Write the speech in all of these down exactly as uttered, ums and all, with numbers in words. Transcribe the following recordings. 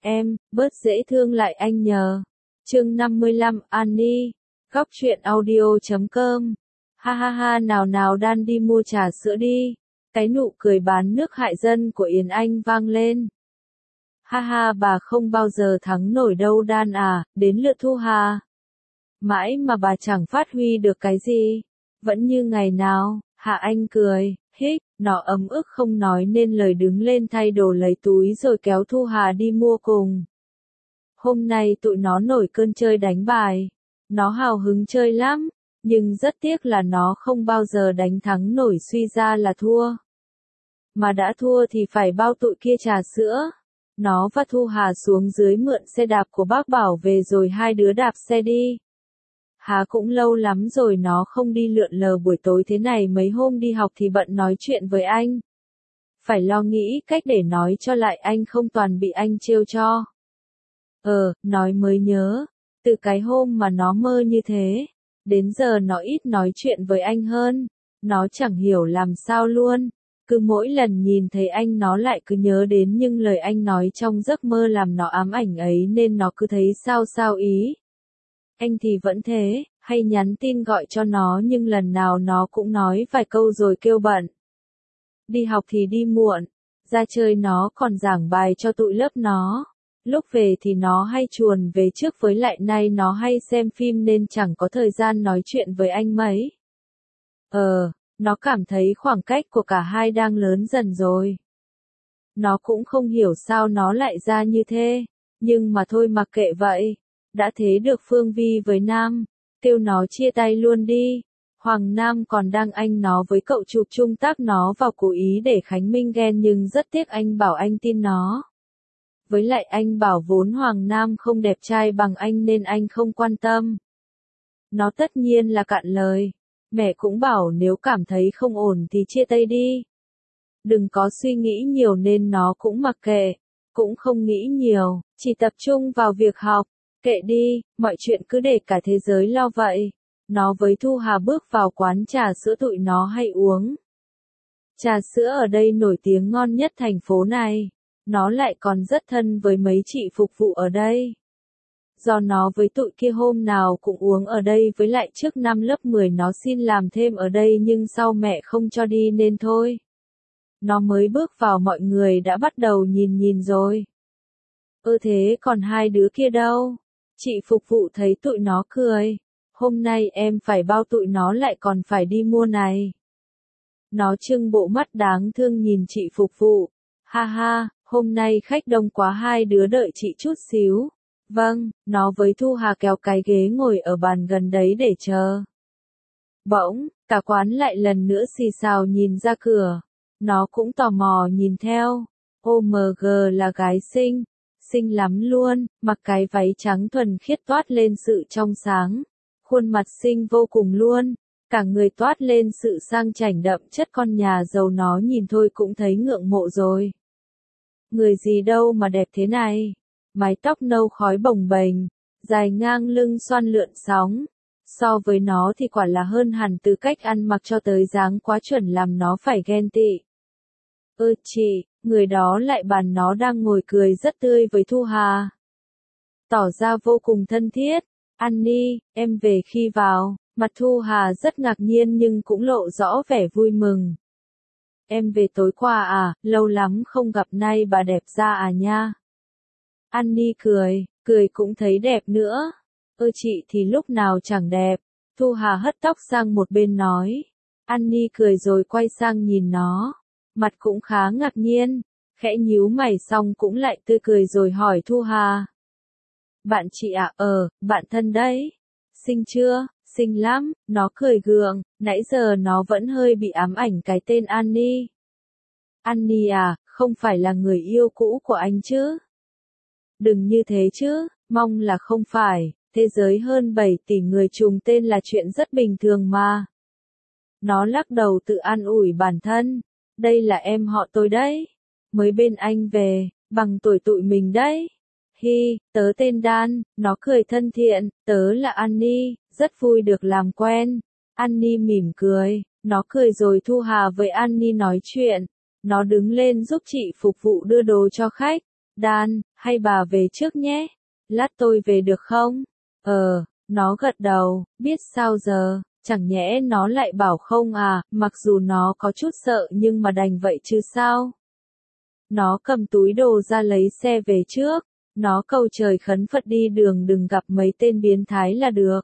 Em, bớt dễ thương lại anh nhờ. Chương năm mươi lăm, Annie. Góc truyện audio chấm com. Ha ha ha, nào nào Đan đi mua trà sữa đi. Cái nụ cười bán nước hại dân của Yến Anh vang lên. Ha ha, bà không bao giờ thắng nổi đâu Đan à, đến lượt Thu Hà. Mãi mà bà chẳng phát huy được cái gì. Vẫn như ngày nào, Hạ Anh cười, hích, nó ấm ức không nói nên lời đứng lên thay đồ lấy túi rồi kéo Thu Hà đi mua cùng. Hôm nay tụi nó nổi cơn chơi đánh bài. Nó hào hứng chơi lắm, nhưng rất tiếc là nó không bao giờ đánh thắng nổi, suy ra là thua. Mà đã thua thì phải bao tụi kia trà sữa. Nó và Thu Hà xuống dưới mượn xe đạp của bác Bảo về rồi hai đứa đạp xe đi. Hà cũng lâu lắm rồi nó không đi lượn lờ buổi tối thế này, mấy hôm đi học thì bận nói chuyện với anh. Phải lo nghĩ cách để nói cho lại anh không toàn bị anh trêu cho. Ờ, nói mới nhớ, từ cái hôm mà nó mơ như thế, đến giờ nó ít nói chuyện với anh hơn, nó chẳng hiểu làm sao luôn. Cứ mỗi lần nhìn thấy anh nó lại cứ nhớ đến những lời anh nói trong giấc mơ làm nó ám ảnh ấy nên nó cứ thấy sao sao ý. Anh thì vẫn thế, hay nhắn tin gọi cho nó nhưng lần nào nó cũng nói vài câu rồi kêu bận. Đi học thì đi muộn, ra chơi nó còn giảng bài cho tụi lớp nó. Lúc về thì nó hay chuồn về trước, với lại nay nó hay xem phim nên chẳng có thời gian nói chuyện với anh mấy. Ờ, nó cảm thấy khoảng cách của cả hai đang lớn dần rồi. Nó cũng không hiểu sao nó lại ra như thế, nhưng mà thôi mặc kệ vậy. Đã thế được Phương Vi với Nam, kêu nó chia tay luôn đi. Hoàng Nam còn đang anh nó với cậu chụp chung tác nó vào cố ý để Khánh Minh ghen, nhưng rất tiếc anh bảo anh tin nó. Với lại anh bảo vốn Hoàng Nam không đẹp trai bằng anh nên anh không quan tâm. Nó tất nhiên là cạn lời. Mẹ cũng bảo nếu cảm thấy không ổn thì chia tay đi. Đừng có suy nghĩ nhiều nên nó cũng mặc kệ. Cũng không nghĩ nhiều, chỉ tập trung vào việc học. Kệ đi, mọi chuyện cứ để cả thế giới lo vậy. Nó với Thu Hà bước vào quán trà sữa tụi nó hay uống. Trà sữa ở đây nổi tiếng ngon nhất thành phố này. Nó lại còn rất thân với mấy chị phục vụ ở đây. Do nó với tụi kia hôm nào cũng uống ở đây, với lại trước năm lớp mười nó xin làm thêm ở đây nhưng sau mẹ không cho đi nên thôi. Nó mới bước vào mọi người đã bắt đầu nhìn nhìn rồi. Ơ thế còn hai đứa kia đâu? Chị phục vụ thấy tụi nó cười. Hôm nay em phải bao tụi nó lại còn phải đi mua này. Nó trưng bộ mắt đáng thương nhìn chị phục vụ. Ha ha, hôm nay khách đông quá, hai đứa đợi chị chút xíu. Vâng, nó với Thu Hà kéo cái ghế ngồi ở bàn gần đấy để chờ. Bỗng, cả quán lại lần nữa xì xào nhìn ra cửa. Nó cũng tò mò nhìn theo. ô em giê là gái xinh. Xinh lắm luôn, mặc cái váy trắng thuần khiết toát lên sự trong sáng. Khuôn mặt xinh vô cùng luôn, cả người toát lên sự sang chảnh đậm chất con nhà giàu, nó nhìn thôi cũng thấy ngưỡng mộ rồi. Người gì đâu mà đẹp thế này, mái tóc nâu khói bồng bềnh, dài ngang lưng xoăn lượn sóng. So với nó thì quả là hơn hẳn, từ cách ăn mặc cho tới dáng quá chuẩn làm nó phải ghen tị. Ơ chị, người đó lại bàn nó đang ngồi cười rất tươi với Thu Hà. Tỏ ra vô cùng thân thiết. Annie, em về khi vào, mặt Thu Hà rất ngạc nhiên nhưng cũng lộ rõ vẻ vui mừng. Em về tối qua à, lâu lắm không gặp, nay bà đẹp ra à nha. Annie cười, cười cũng thấy đẹp nữa. Ơ chị thì lúc nào chẳng đẹp. Thu Hà hất tóc sang một bên nói. Annie cười rồi quay sang nhìn nó. Mặt cũng khá ngạc nhiên, khẽ nhíu mày xong cũng lại tươi cười rồi hỏi Thu Hà. Bạn chị à? Ờ, bạn thân đấy. Xinh chưa? Xinh lắm, nó cười gượng, nãy giờ nó vẫn hơi bị ám ảnh cái tên Annie. Annie à, không phải là người yêu cũ của anh chứ? Đừng như thế chứ, mong là không phải, thế giới hơn bảy tỷ người trùng tên là chuyện rất bình thường mà. Nó lắc đầu tự an ủi bản thân. Đây là em họ tôi đấy. Mới bên anh về, bằng tuổi tụi mình đấy. Hi, tớ tên Đan, nó cười thân thiện, tớ là Annie, rất vui được làm quen. Annie mỉm cười, nó cười rồi Thu Hà với Annie nói chuyện. Nó đứng lên giúp chị phục vụ đưa đồ cho khách. Đan, hay bà về trước nhé, lát tôi về được không? Ờ, nó gật đầu, biết sao giờ, chẳng nhẽ nó lại bảo không à, mặc dù nó có chút sợ nhưng mà đành vậy chứ sao? Nó cầm túi đồ ra lấy xe về trước, nó cầu trời khấn Phật đi đường đừng gặp mấy tên biến thái là được.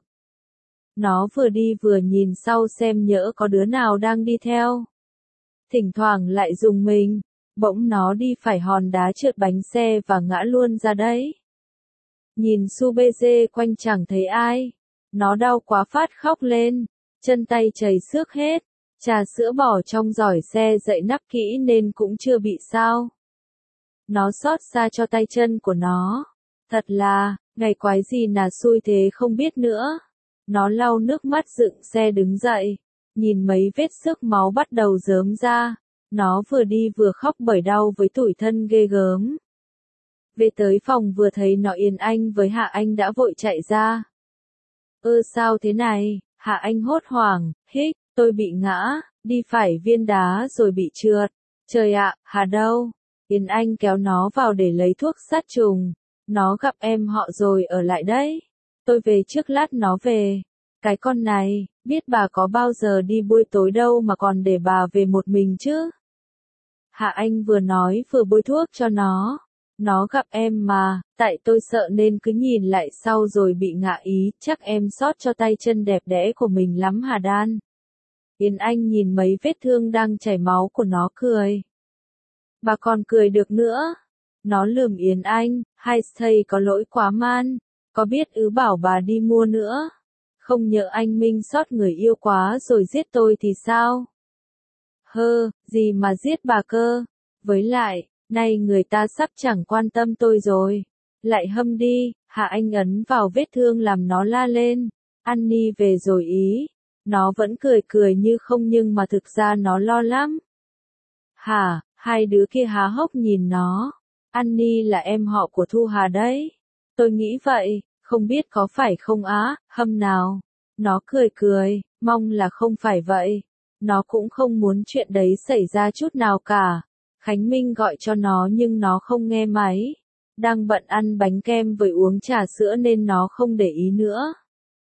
Nó vừa đi vừa nhìn sau xem nhỡ có đứa nào đang đi theo. Thỉnh thoảng lại dùng mình, bỗng nó đi phải hòn đá trượt bánh xe và ngã luôn ra đấy. Nhìn su bê dê quanh chẳng thấy ai, nó đau quá phát khóc lên, chân tay chảy xước hết, trà sữa bỏ trong giỏ xe dậy nắp kỹ nên cũng chưa bị sao. Nó xót xa cho tay chân của nó, thật là, ngày quái gì là xui thế không biết nữa. Nó lau nước mắt dựng xe đứng dậy, nhìn mấy vết xước máu bắt đầu rớm ra, nó vừa đi vừa khóc bởi đau với tủi thân ghê gớm. Về tới phòng vừa thấy nó Yến Anh với Hạ Anh đã vội chạy ra. Ơ sao thế này, Hạ Anh hốt hoảng, hích, tôi bị ngã, đi phải viên đá rồi bị trượt. Trời ạ, Hà đâu? Yến Anh kéo nó vào để lấy thuốc sát trùng. Nó gặp em họ rồi ở lại đấy. Tôi về trước lát nó về. Cái con này, biết bà có bao giờ đi buổi tối đâu mà còn để bà về một mình chứ? Hạ Anh vừa nói vừa bôi thuốc cho nó. Nó gặp em mà, tại tôi sợ nên cứ nhìn lại sau rồi bị ngã ý, chắc em sót cho tay chân đẹp đẽ của mình lắm Hà Đan. Yến Anh nhìn mấy vết thương đang chảy máu của nó cười. Bà còn cười được nữa. Nó lườm Yến Anh, hai thầy có lỗi quá man, có biết ứ bảo bà đi mua nữa. Không nhỡ anh Minh sót người yêu quá rồi giết tôi thì sao? Hơ, gì mà giết bà cơ? Với lại, nay người ta sắp chẳng quan tâm tôi rồi. Lại hâm đi, Hạ Anh ấn vào vết thương làm nó la lên. Annie về rồi ý. Nó vẫn cười cười như không nhưng mà thực ra nó lo lắm. Hả, hai đứa kia há hốc nhìn nó. Annie là em họ của Thu Hà đấy. Tôi nghĩ vậy, không biết có phải không á, hâm nào. Nó cười cười, mong là không phải vậy. Nó cũng không muốn chuyện đấy xảy ra chút nào cả. Khánh Minh gọi cho nó nhưng nó không nghe máy. Đang bận ăn bánh kem với uống trà sữa nên nó không để ý nữa.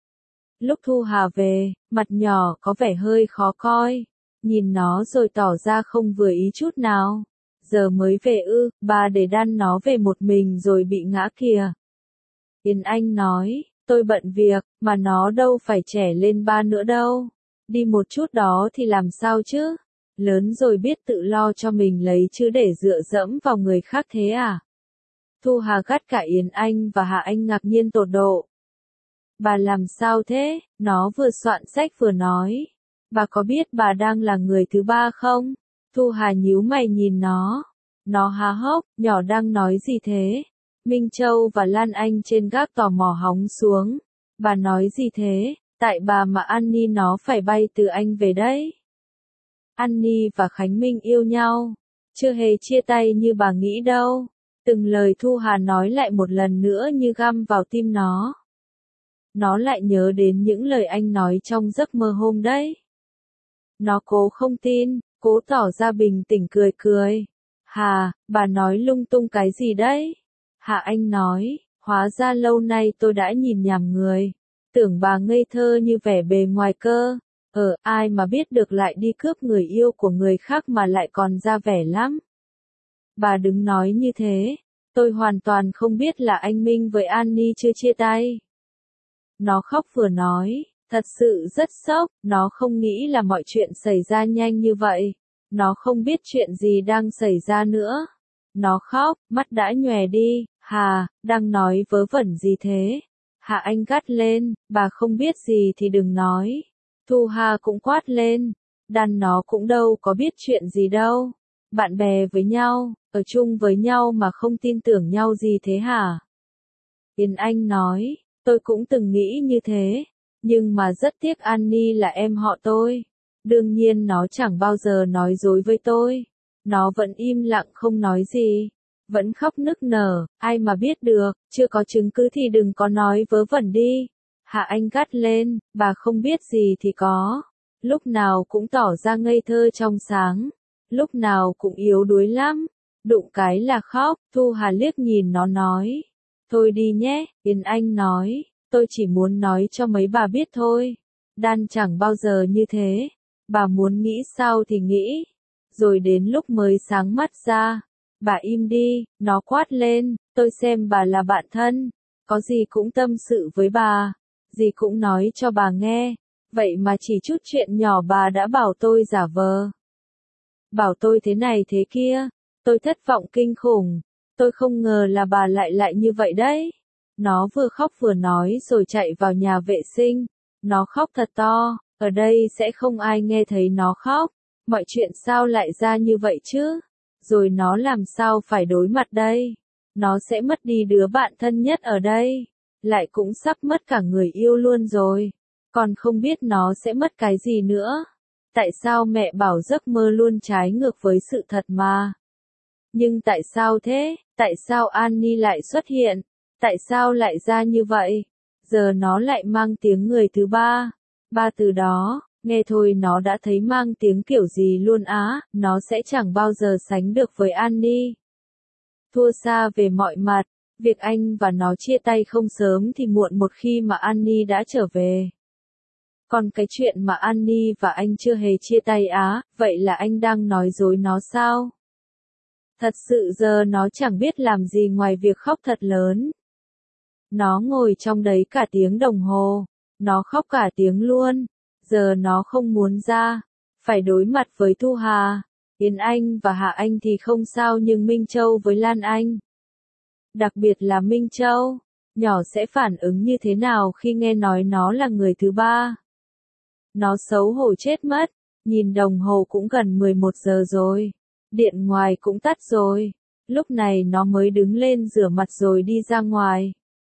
Lúc Thu Hà về, mặt nhỏ có vẻ hơi khó coi. Nhìn nó rồi tỏ ra không vừa ý chút nào. Giờ mới về ư, bà để đan nó về một mình rồi bị ngã kìa. Yến Anh nói, tôi bận việc, mà nó đâu phải trẻ lên ba nữa đâu. Đi một chút đó thì làm sao chứ? Lớn rồi biết tự lo cho mình lấy chứ để dựa dẫm vào người khác thế à? Thu Hà gắt cả Yến Anh và Hạ Anh ngạc nhiên tột độ. Bà làm sao thế? Nó vừa soạn sách vừa nói. Bà có biết bà đang là người thứ ba không? Thu Hà nhíu mày nhìn nó. Nó há hốc, nhỏ đang nói gì thế? Minh Châu và Lan Anh trên gác tò mò hóng xuống. Bà nói gì thế? Tại bà mà Annie nó phải bay từ Anh về đấy. Annie và Khánh Minh yêu nhau. Chưa hề chia tay như bà nghĩ đâu. Từng lời Thu Hà nói lại một lần nữa như găm vào tim nó. Nó lại nhớ đến những lời anh nói trong giấc mơ hôm đấy. Nó cố không tin, cố tỏ ra bình tĩnh cười cười. Hà, bà nói lung tung cái gì đấy? Hạ Anh nói, hóa ra lâu nay tôi đã nhìn nhầm người. Tưởng bà ngây thơ như vẻ bề ngoài cơ. Ờ, ai mà biết được lại đi cướp người yêu của người khác mà lại còn ra vẻ lắm. Bà đừng nói như thế. Tôi hoàn toàn không biết là anh Minh với Annie chưa chia tay. Nó khóc vừa nói, thật sự rất sốc, nó không nghĩ là mọi chuyện xảy ra nhanh như vậy. Nó không biết chuyện gì đang xảy ra nữa. Nó khóc, mắt đã nhòe đi. Hà, đang nói vớ vẩn gì thế? Hạ Anh gắt lên, bà không biết gì thì đừng nói. Thu Hà cũng quát lên, đàn nó cũng đâu có biết chuyện gì đâu. Bạn bè với nhau, ở chung với nhau mà không tin tưởng nhau gì thế hả? Yến Anh nói, tôi cũng từng nghĩ như thế, nhưng mà rất tiếc Annie là em họ tôi. Đương nhiên nó chẳng bao giờ nói dối với tôi. Nó vẫn im lặng không nói gì. Vẫn khóc nức nở, ai mà biết được, chưa có chứng cứ thì đừng có nói vớ vẩn đi. Hạ Anh gắt lên, bà không biết gì thì có. Lúc nào cũng tỏ ra ngây thơ trong sáng. Lúc nào cũng yếu đuối lắm. đụng cái là khóc. Thu Hà liếc nhìn nó nói, thôi đi nhé. Yến Anh nói, tôi chỉ muốn nói cho mấy bà biết thôi. Đan chẳng bao giờ như thế, bà muốn nghĩ sao thì nghĩ, rồi đến lúc mới sáng mắt ra. Bà im đi, nó quát lên, tôi xem bà là bạn thân, có gì cũng tâm sự với bà, gì cũng nói cho bà nghe, vậy mà chỉ chút chuyện nhỏ bà đã bảo tôi giả vờ. Bảo tôi thế này thế kia, tôi thất vọng kinh khủng, tôi không ngờ là bà lại lại như vậy đấy. Nó vừa khóc vừa nói rồi chạy vào nhà vệ sinh, nó khóc thật to, ở đây sẽ không ai nghe thấy nó khóc, mọi chuyện sao lại ra như vậy chứ? Rồi nó làm sao phải đối mặt đây? Nó sẽ mất đi đứa bạn thân nhất ở đây, lại cũng sắp mất cả người yêu luôn rồi, còn không biết nó sẽ mất cái gì nữa. Tại sao mẹ bảo giấc mơ luôn trái ngược với sự thật mà? Nhưng tại sao thế? Tại sao Annie lại xuất hiện? Tại sao lại ra như vậy? Giờ nó lại mang tiếng người thứ ba. Ba từ đó, nghe thôi nó đã thấy mang tiếng kiểu gì luôn á, nó sẽ chẳng bao giờ sánh được với Annie. Thua xa về mọi mặt, việc anh và nó chia tay không sớm thì muộn một khi mà Annie đã trở về. Còn cái chuyện mà Annie và anh chưa hề chia tay á, vậy là anh đang nói dối nó sao? Thật sự giờ nó chẳng biết làm gì ngoài việc khóc thật lớn. Nó ngồi trong đấy cả tiếng đồng hồ, nó khóc cả tiếng luôn, giờ nó không muốn ra, phải đối mặt với Thu Hà, Yến Anh và Hạ Anh thì không sao nhưng Minh Châu với Lan Anh. Đặc biệt là Minh Châu, nhỏ sẽ phản ứng như thế nào khi nghe nói nó là người thứ ba? Nó xấu hổ chết mất, nhìn đồng hồ cũng gần mười một giờ rồi, điện ngoài cũng tắt rồi, lúc này nó mới đứng lên rửa mặt rồi đi ra ngoài.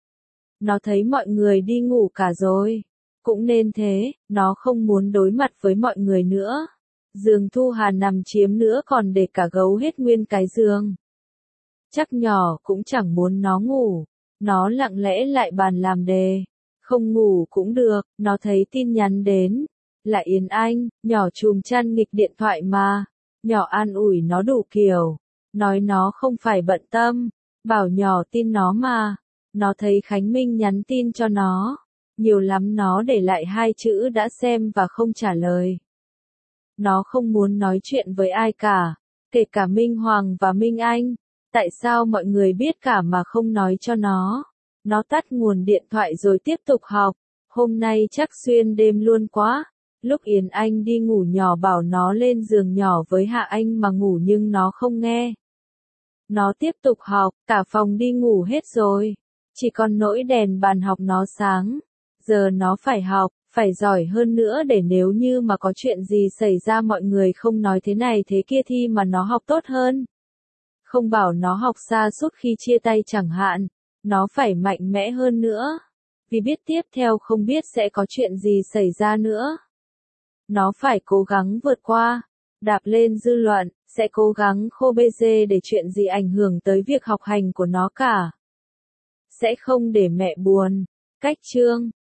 Nó thấy mọi người đi ngủ cả rồi, cũng nên thế, nó không muốn đối mặt với mọi người nữa. Giường Thu Hà nằm chiếm nữa còn để cả gấu hết nguyên cái giường. Chắc nhỏ cũng chẳng muốn nó ngủ, nó lặng lẽ lại bàn làm đề, không ngủ cũng được, nó thấy tin nhắn đến, là Yến Anh, nhỏ chùm chăn nghịch điện thoại mà, nhỏ an ủi nó đủ kiểu, nói nó không phải bận tâm, bảo nhỏ tin nó mà, nó thấy Khánh Minh nhắn tin cho nó, nhiều lắm nó để lại hai chữ đã xem và không trả lời. Nó không muốn nói chuyện với ai cả, kể cả Minh Hoàng và Minh Anh, tại sao mọi người biết cả mà không nói cho nó. Nó tắt nguồn điện thoại rồi tiếp tục học, hôm nay chắc xuyên đêm luôn quá. Lúc Yến Anh đi ngủ nhỏ bảo nó lên giường nhỏ với Hạ Anh mà ngủ nhưng nó không nghe. Nó tiếp tục học, cả phòng đi ngủ hết rồi, chỉ còn nỗi đèn bàn học nó sáng. Giờ nó phải học, phải giỏi hơn nữa để nếu như mà có chuyện gì xảy ra mọi người không nói thế này thế kia thì mà nó học tốt hơn. Không bảo nó học sa sút khi chia tay chẳng hạn, nó phải mạnh mẽ hơn nữa. Vì biết tiếp theo không biết sẽ có chuyện gì xảy ra nữa. Nó phải cố gắng vượt qua, đạp lên dư luận, sẽ cố gắng khô bê dê để chuyện gì ảnh hưởng tới việc học hành của nó cả. Sẽ không để mẹ buồn. Cách chương